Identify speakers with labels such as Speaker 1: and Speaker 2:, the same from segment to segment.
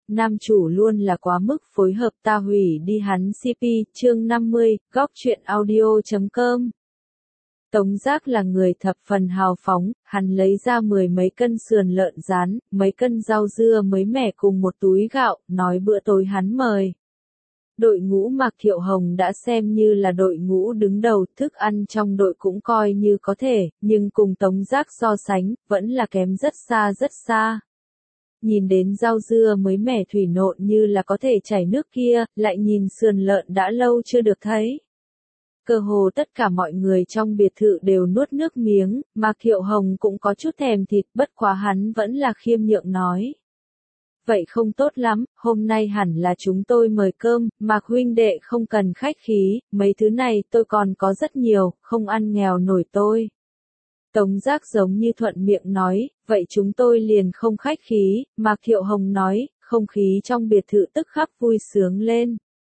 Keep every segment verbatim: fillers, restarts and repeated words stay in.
Speaker 1: nam chủ luôn là quá mức phối hợp ta hủy đi hắn xê pê, chương năm mươi, góc truyện audio chấm com. Tống Giác là người thập phần hào phóng, hắn lấy ra mười mấy cân sườn lợn rán, mấy cân rau dưa mới mẻ cùng một túi gạo, nói bữa tối hắn mời. Đội ngũ Mạc Thiệu Hồng đã xem như là đội ngũ đứng đầu, thức ăn trong đội cũng coi như có thể, nhưng cùng Tống Giác so sánh, vẫn là kém rất xa rất xa. Nhìn đến rau dưa mới mẻ thủy nộn như là có thể chảy nước kia, lại nhìn sườn lợn đã lâu chưa được thấy. Cơ hồ tất cả mọi người trong biệt thự đều nuốt nước miếng, Mạc Thiệu Hồng cũng có chút thèm thịt, bất quá hắn vẫn là khiêm nhượng nói. Vậy không tốt lắm, hôm nay hẳn là chúng tôi mời cơm, Mạc huynh đệ không cần khách khí, mấy thứ này tôi còn có rất nhiều, không ăn nghèo nổi tôi. Tống Giác giống như thuận miệng nói, vậy chúng tôi liền không khách khí, Mạc Thiệu Hồng nói, không khí trong biệt thự tức khắc vui sướng lên.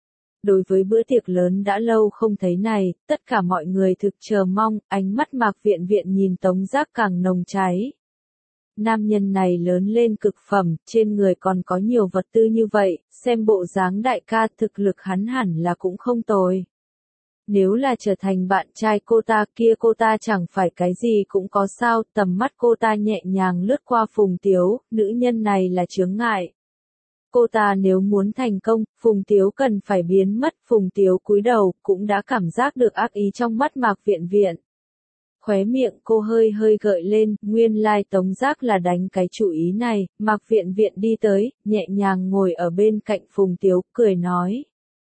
Speaker 1: Đối với bữa tiệc lớn đã lâu không thấy này, tất cả mọi người thực chờ mong, ánh mắt Mạc Viện Viện nhìn Tống Giác càng nồng cháy. Nam nhân này lớn lên cực phẩm, trên người còn có nhiều vật tư như vậy, xem bộ dáng đại ca thực lực hắn hẳn là cũng không tồi. Nếu là trở thành bạn trai cô ta kia cô ta chẳng phải cái gì cũng có sao, tầm mắt cô ta nhẹ nhàng lướt qua Phùng Tiếu, nữ nhân này là chướng ngại. Cô ta nếu muốn thành công, Phùng Tiếu cần phải biến mất, Phùng Tiếu cúi đầu, cũng đã cảm giác được ác ý trong mắt Mạc Viện Viện. Khóe miệng cô hơi hơi gợi lên, nguyên lai Tống Giác là đánh cái chủ ý này, Mạc Viện Viện đi tới, nhẹ nhàng ngồi ở bên cạnh Phùng Tiếu, cười nói.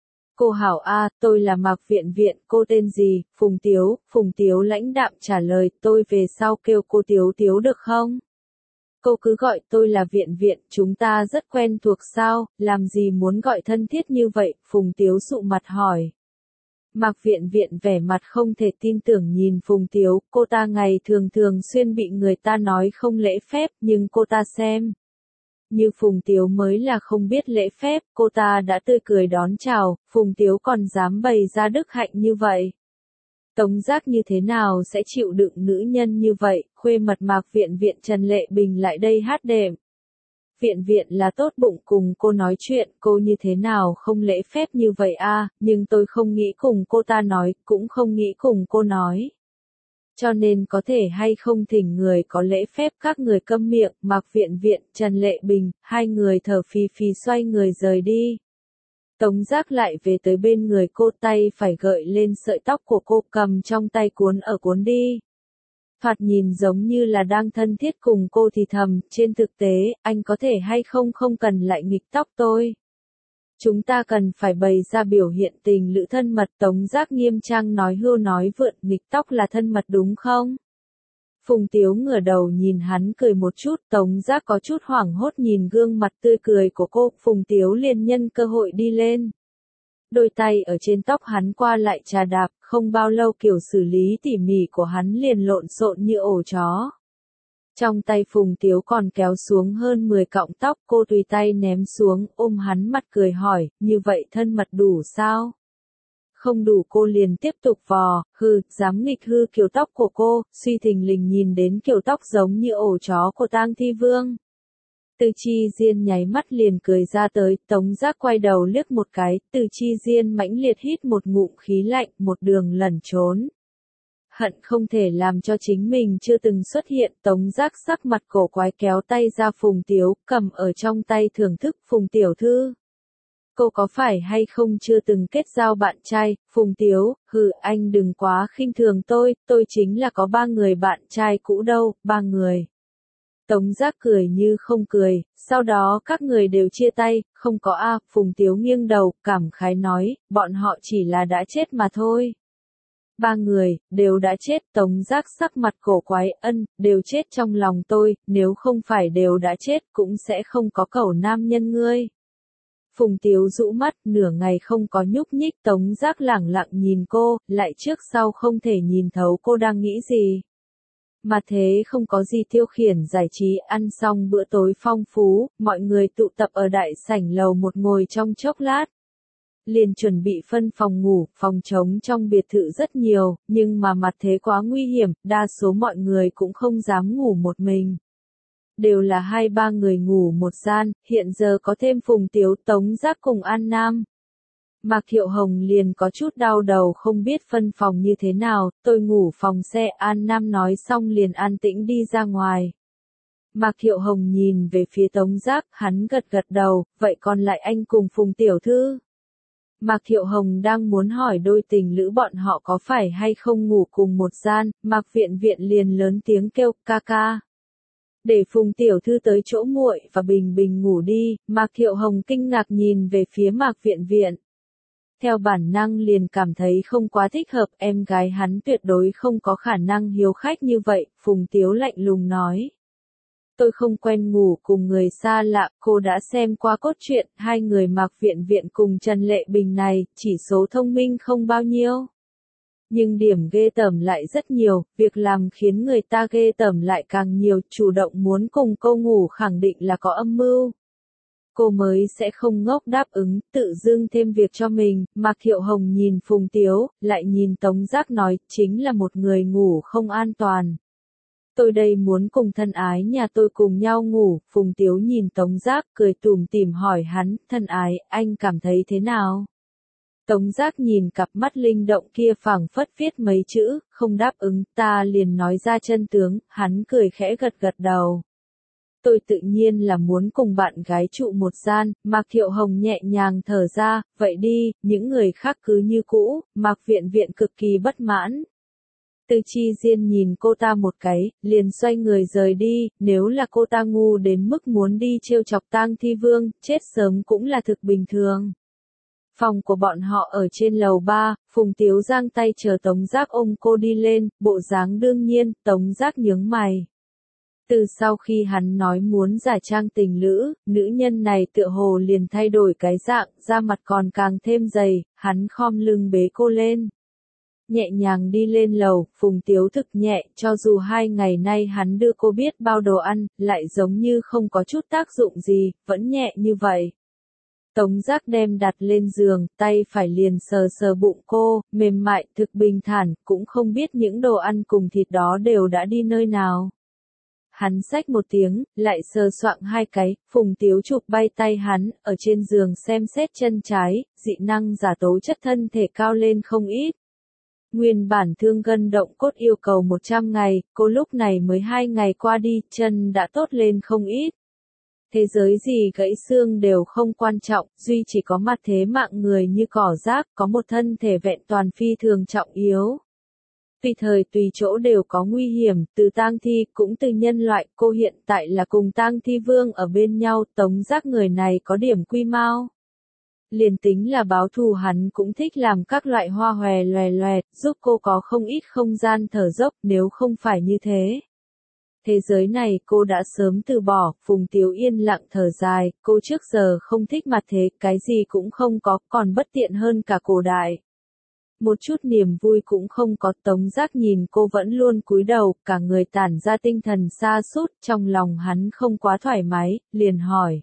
Speaker 1: Cô hảo a, tôi là Mạc Viện Viện, cô tên gì? Phùng Tiếu, Phùng Tiếu lãnh đạm trả lời, tôi về sau kêu cô Tiếu Tiếu được không? Cô cứ gọi tôi là Viện Viện, chúng ta rất quen thuộc sao, làm gì muốn gọi thân thiết như vậy? Phùng Tiếu sụ mặt hỏi. Mạc Viện Viện vẻ mặt không thể tin tưởng nhìn Phùng Tiếu, cô ta ngày thường thường xuyên bị người ta nói không lễ phép, nhưng cô ta xem. Như Phùng Tiếu mới là không biết lễ phép, cô ta đã tươi cười đón chào, Phùng Tiếu còn dám bày ra đức hạnh như vậy. Tống Giác như thế nào sẽ chịu đựng nữ nhân như vậy, khuê mật Mạc Viện Viện Trần Lệ Bình lại đây hát đệm. Viện Viện là tốt bụng cùng cô nói chuyện, cô như thế nào không lễ phép như vậy a, nhưng tôi không nghĩ cùng cô ta nói, cũng không nghĩ cùng cô nói. Cho nên có thể hay không thỉnh người có lễ phép các người câm miệng, Mạc Viện Viện, Trần Lệ Bình, hai người thở phì phì xoay người rời đi. Tống Giác lại về tới bên người cô, tay phải gợi lên sợi tóc của cô, cầm trong tay cuốn ở cuốn đi. Thoạt nhìn giống như là đang thân thiết cùng cô thì thầm, trên thực tế, anh có thể hay không không cần lại nghịch tóc tôi. Chúng ta cần phải bày ra biểu hiện tình lữ thân mật. Tống Giác nghiêm trang nói hưu nói vượn, nghịch tóc là thân mật đúng không? Phùng Tiếu ngửa đầu nhìn hắn cười một chút, Tống Giác có chút hoảng hốt nhìn gương mặt tươi cười của cô, Phùng Tiếu liền nhân cơ hội đi lên. Đôi tay ở trên tóc hắn qua lại trà đạp, không bao lâu kiểu xử lý tỉ mỉ của hắn liền lộn xộn như ổ chó. Trong tay Phùng Tiếu còn kéo xuống hơn mười cọng tóc, cô tùy tay ném xuống, ôm hắn mặt cười hỏi, như vậy thân mật đủ sao? Không đủ cô liền tiếp tục vò, hừ, dám nghịch hư kiểu tóc của cô, suy thình lình nhìn đến kiểu tóc giống như ổ chó của Tang Thi Vương. Từ Chi Diên nháy mắt liền cười ra tới, Tống Giác quay đầu liếc một cái, Từ Chi Diên mãnh liệt hít một ngụm khí lạnh, một đường lẩn trốn. Hận không thể làm cho chính mình chưa từng xuất hiện, Tống Giác sắc mặt cổ quái kéo tay ra Phùng Tiếu, cầm ở trong tay thưởng thức, Phùng tiểu thư. Cô có phải hay không chưa từng kết giao bạn trai? Phùng Tiếu, hừ, anh đừng quá khinh thường tôi, tôi chính là có ba người bạn trai cũ đâu, ba người. Tống Giác cười như không cười, sau đó các người đều chia tay, không có a, Phùng Tiếu nghiêng đầu, cảm khái nói, bọn họ chỉ là đã chết mà thôi. Ba người, đều đã chết, Tống Giác sắc mặt cổ quái, ân, đều chết trong lòng tôi, nếu không phải đều đã chết cũng sẽ không có cẩu nam nhân ngươi. Phùng Tiếu rũ mắt, nửa ngày không có nhúc nhích, Tống Giác lẳng lặng nhìn cô, lại trước sau không thể nhìn thấu cô đang nghĩ gì. Mà thế không có gì tiêu khiển giải trí, ăn xong bữa tối phong phú, mọi người tụ tập ở đại sảnh lầu một ngồi trong chốc lát. Liền chuẩn bị phân phòng ngủ, phòng trống trong biệt thự rất nhiều, nhưng mà mặt thế quá nguy hiểm, đa số mọi người cũng không dám ngủ một mình. đều là hai ba người ngủ một gian, hiện giờ có thêm Phùng Tiếu, Tống Giác cùng An Nam. Mạc Thiệu Hồng liền có chút đau đầu không biết phân phòng như thế nào, tôi ngủ phòng xe, An Nam nói xong liền an tĩnh đi ra ngoài. Mạc Thiệu Hồng nhìn về phía Tống Giác, hắn gật gật đầu, vậy còn lại anh cùng Phùng Tiểu Thư. Mạc Thiệu Hồng đang muốn hỏi đôi tình lữ bọn họ có phải hay không ngủ cùng một gian, Mạc Viện Viện liền lớn tiếng kêu, ca ca. Để Phùng Tiểu Thư tới chỗ muội và Bình Bình ngủ đi, Mạc Thiệu Hồng kinh ngạc nhìn về phía Mạc Viện Viện. Theo bản năng liền cảm thấy không quá thích hợp, em gái hắn tuyệt đối không có khả năng hiếu khách như vậy, Phùng Tiếu lạnh lùng nói. Tôi không quen ngủ cùng người xa lạ, cô đã xem qua cốt truyện, hai người Mạc Viện Viện cùng Trần Lệ Bình này, chỉ số thông minh không bao nhiêu. Nhưng điểm ghê tởm lại rất nhiều, việc làm khiến người ta ghê tởm lại càng nhiều, chủ động muốn cùng cô ngủ khẳng định là có âm mưu. Cô mới sẽ không ngốc đáp ứng, tự dưng thêm việc cho mình, Mạc Thiệu Hồng nhìn Phùng Tiếu, lại nhìn Tống Giác nói, chính là một người ngủ không an toàn. Tôi đây muốn cùng thân ái nhà tôi cùng nhau ngủ, Phùng Tiếu nhìn Tống Giác cười tủm tỉm hỏi hắn, thân ái, anh cảm thấy thế nào? Tống Giác nhìn cặp mắt linh động kia phảng phất viết mấy chữ, không đáp ứng, ta liền nói ra chân tướng, hắn cười khẽ gật gật đầu. Tôi tự nhiên là muốn cùng bạn gái trụ một gian, Mạc Thiệu Hồng nhẹ nhàng thở ra, vậy đi, những người khác cứ như cũ, Mạc Viện Viện cực kỳ bất mãn. Từ Chi Diên nhìn cô ta một cái, liền xoay người rời đi, nếu là cô ta ngu đến mức muốn đi trêu chọc Tang Thi Vương, chết sớm cũng là thực bình thường. Phòng của bọn họ ở trên lầu ba, Phùng Tiếu giang tay chờ Tống Giác ôm cô đi lên, bộ dáng đương nhiên, Tống Giác nhướng mày. Từ sau khi hắn nói muốn giả trang tình lữ, nữ nhân này tựa hồ liền thay đổi cái dạng, da mặt còn càng thêm dày, hắn khom lưng bế cô lên. Nhẹ nhàng đi lên lầu, Phùng Tiếu thực nhẹ, cho dù hai ngày nay hắn đưa cô biết bao đồ ăn, lại giống như không có chút tác dụng gì, vẫn nhẹ như vậy. Tống Giác đem đặt lên giường, tay phải liền sờ sờ bụng cô, mềm mại, thực bình thản, cũng không biết những đồ ăn cùng thịt đó đều đã đi nơi nào. Hắn xách một tiếng, lại sờ soạng hai cái, Phùng Tiếu chụp bay tay hắn, ở trên giường xem xét chân trái, dị năng giả tố chất thân thể cao lên không ít. Nguyên bản thương gân động cốt yêu cầu một trăm ngày, cô lúc này mới hai ngày qua đi, chân đã tốt lên không ít. Thế giới gì gãy xương đều không quan trọng, duy chỉ có mặt thế mạng người như cỏ rác, có một thân thể vẹn toàn phi thường trọng yếu. Tùy thời tùy chỗ đều có nguy hiểm, từ tang thi cũng từ nhân loại, cô hiện tại là cùng Tang Thi Vương ở bên nhau, Tống Giác người này có điểm quy mau. Liền tính là báo thù hắn cũng thích làm các loại hoa hòe loè loẹt, giúp cô có không ít không gian thở dốc, nếu không phải như thế. Thế giới này cô đã sớm từ bỏ, Phùng Tiếu yên lặng thở dài, cô trước giờ không thích mặt thế, cái gì cũng không có, còn bất tiện hơn cả cổ đại. Một chút niềm vui cũng không có, Tống Giác nhìn cô vẫn luôn cúi đầu, cả người tản ra tinh thần sa sút, trong lòng hắn không quá thoải mái, liền hỏi.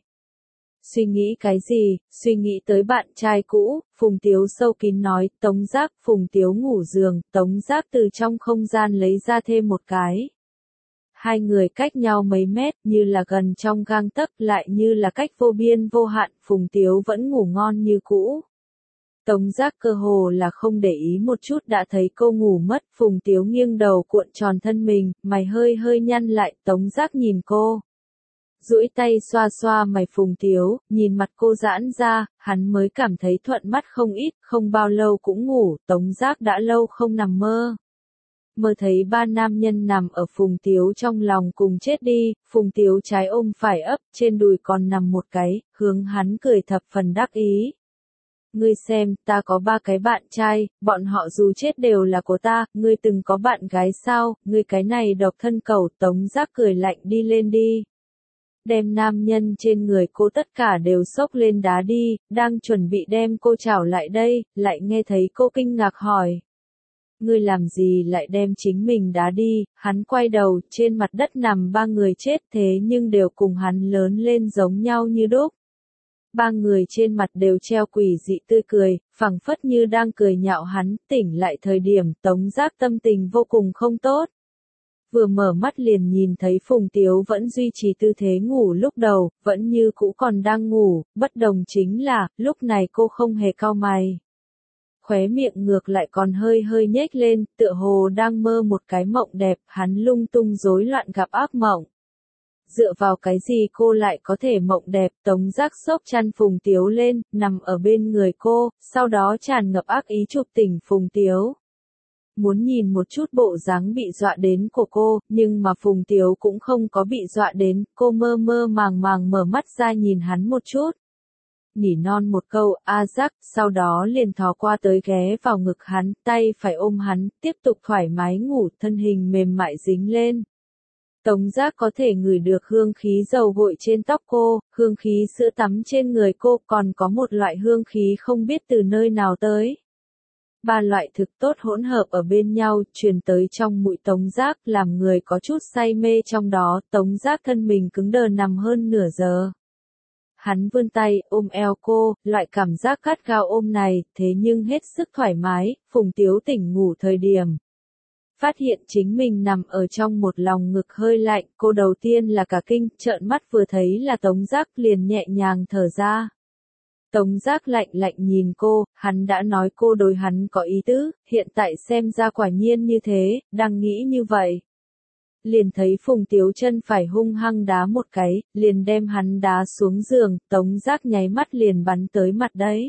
Speaker 1: Suy nghĩ cái gì, suy nghĩ tới bạn trai cũ, Phùng Tiếu sâu kín nói, Tống Giác, Phùng Tiếu ngủ giường, Tống Giác từ trong không gian lấy ra thêm một cái. Hai người cách nhau mấy mét, như là gần trong gang tấc, lại như là cách vô biên vô hạn, Phùng Tiếu vẫn ngủ ngon như cũ. Tống Giác cơ hồ là không để ý một chút đã thấy cô ngủ mất, Phùng Tiếu nghiêng đầu cuộn tròn thân mình, mày hơi hơi nhăn lại, Tống Giác nhìn cô. Duỗi tay xoa xoa mày Phùng Tiếu, nhìn mặt cô giãn ra, hắn mới cảm thấy thuận mắt không ít, không bao lâu cũng ngủ, Tống Giác đã lâu không nằm mơ. Mơ thấy ba nam nhân nằm ở Phùng Tiếu trong lòng cùng chết đi, Phùng Tiếu trái ôm phải ấp, trên đùi còn nằm một cái, hướng hắn cười thập phần đắc ý. Ngươi xem, ta có ba cái bạn trai, bọn họ dù chết đều là của ta, ngươi từng có bạn gái sao, ngươi cái này độc thân cầu, Tống Giác cười lạnh đi lên đi. Đem nam nhân trên người cô tất cả đều xốc lên đá đi, đang chuẩn bị đem cô chảo lại đây, lại nghe thấy cô kinh ngạc hỏi. Ngươi làm gì lại đem chính mình đá đi, hắn quay đầu, trên mặt đất nằm ba người chết thế nhưng đều cùng hắn lớn lên giống nhau như đúc. Ba người trên mặt đều treo quỷ dị tươi cười, phảng phất như đang cười nhạo hắn, tỉnh lại thời điểm Tống Giác tâm tình vô cùng không tốt. vừa mở mắt liền nhìn thấy Phùng Tiếu vẫn duy trì tư thế ngủ lúc đầu, vẫn như cũ còn đang ngủ, bất đồng chính là, lúc này cô không hề cau mày. Khóe miệng ngược lại còn hơi hơi nhếch lên, tựa hồ đang mơ một cái mộng đẹp, hắn lung tung rối loạn gặp ác mộng. Dựa vào cái gì cô lại có thể mộng đẹp, Tống Giác xốc chăn Phùng Tiếu lên, nằm ở bên người cô, sau đó tràn ngập ác ý chụp tỉnh Phùng Tiếu. Muốn nhìn một chút bộ dáng bị dọa đến của cô, nhưng mà Phùng Tiếu cũng không có bị dọa đến, cô mơ mơ màng màng mở mắt ra nhìn hắn một chút. Nỉ non một câu, a giác, sau đó liền thò qua tới ghé vào ngực hắn, tay phải ôm hắn, tiếp tục thoải mái ngủ, thân hình mềm mại dính lên. Tống Giác có thể ngửi được hương khí dầu gội trên tóc cô, hương khí sữa tắm trên người cô, còn có một loại hương khí không biết từ nơi nào tới. Ba loại thực tốt hỗn hợp ở bên nhau, truyền tới trong mũi Tống Giác, làm người có chút say mê trong đó, Tống Giác thân mình cứng đờ nằm hơn nửa giờ. Hắn vươn tay, ôm eo cô, loại cảm giác gắt gao ôm này, thế nhưng hết sức thoải mái, Phùng Tiếu tỉnh ngủ thời điểm. Phát hiện chính mình nằm ở trong một lòng ngực hơi lạnh, cô đầu tiên là cả kinh, trợn mắt vừa thấy là Tống Giác liền nhẹ nhàng thở ra. Tống Giác lạnh lạnh nhìn cô, hắn đã nói cô đối hắn có ý tứ, hiện tại xem ra quả nhiên như thế, đang nghĩ như vậy. Liền thấy Phùng Tiếu chân phải hung hăng đá một cái, liền đem hắn đá xuống giường, Tống Giác nháy mắt liền bắn tới mặt đấy.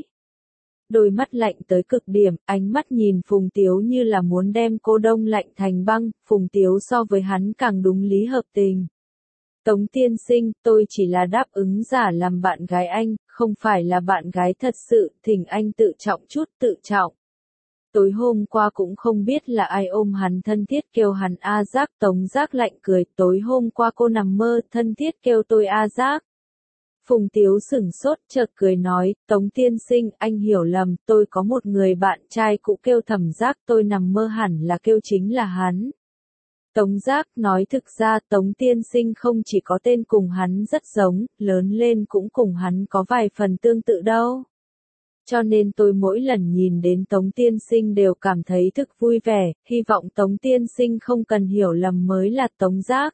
Speaker 1: Đôi mắt lạnh tới cực điểm, ánh mắt nhìn Phùng Tiếu như là muốn đem cô đông lạnh thành băng, Phùng Tiếu so với hắn càng đúng lý hợp tình. Tống tiên sinh, tôi chỉ là đáp ứng giả làm bạn gái anh, không phải là bạn gái thật sự, thỉnh anh tự trọng chút, tự trọng. Tối hôm qua cũng không biết là ai ôm hắn thân thiết kêu hắn A Giác, Tống Giác lạnh cười, tối hôm qua cô nằm mơ, thân thiết kêu tôi A Giác. Phùng Tiếu sửng sốt, chợt cười nói, Tống tiên sinh, anh hiểu lầm, tôi có một người bạn trai cũ kêu Thẩm Giác, tôi nằm mơ hẳn là kêu chính là hắn. Tống Giác nói thực ra Tống tiên sinh không chỉ có tên cùng hắn rất giống, lớn lên cũng cùng hắn có vài phần tương tự đâu. Cho nên tôi mỗi lần nhìn đến Tống tiên sinh đều cảm thấy thực vui vẻ, hy vọng Tống tiên sinh không cần hiểu lầm mới là Tống Giác.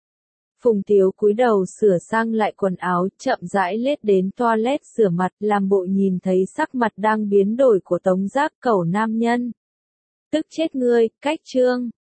Speaker 1: Phùng Tiếu cúi đầu sửa sang lại quần áo, chậm rãi lết đến toilet rửa mặt, làm bộ nhìn thấy sắc mặt đang biến đổi của Tống Giác, cẩu nam nhân. Tức chết ngươi, cách chương.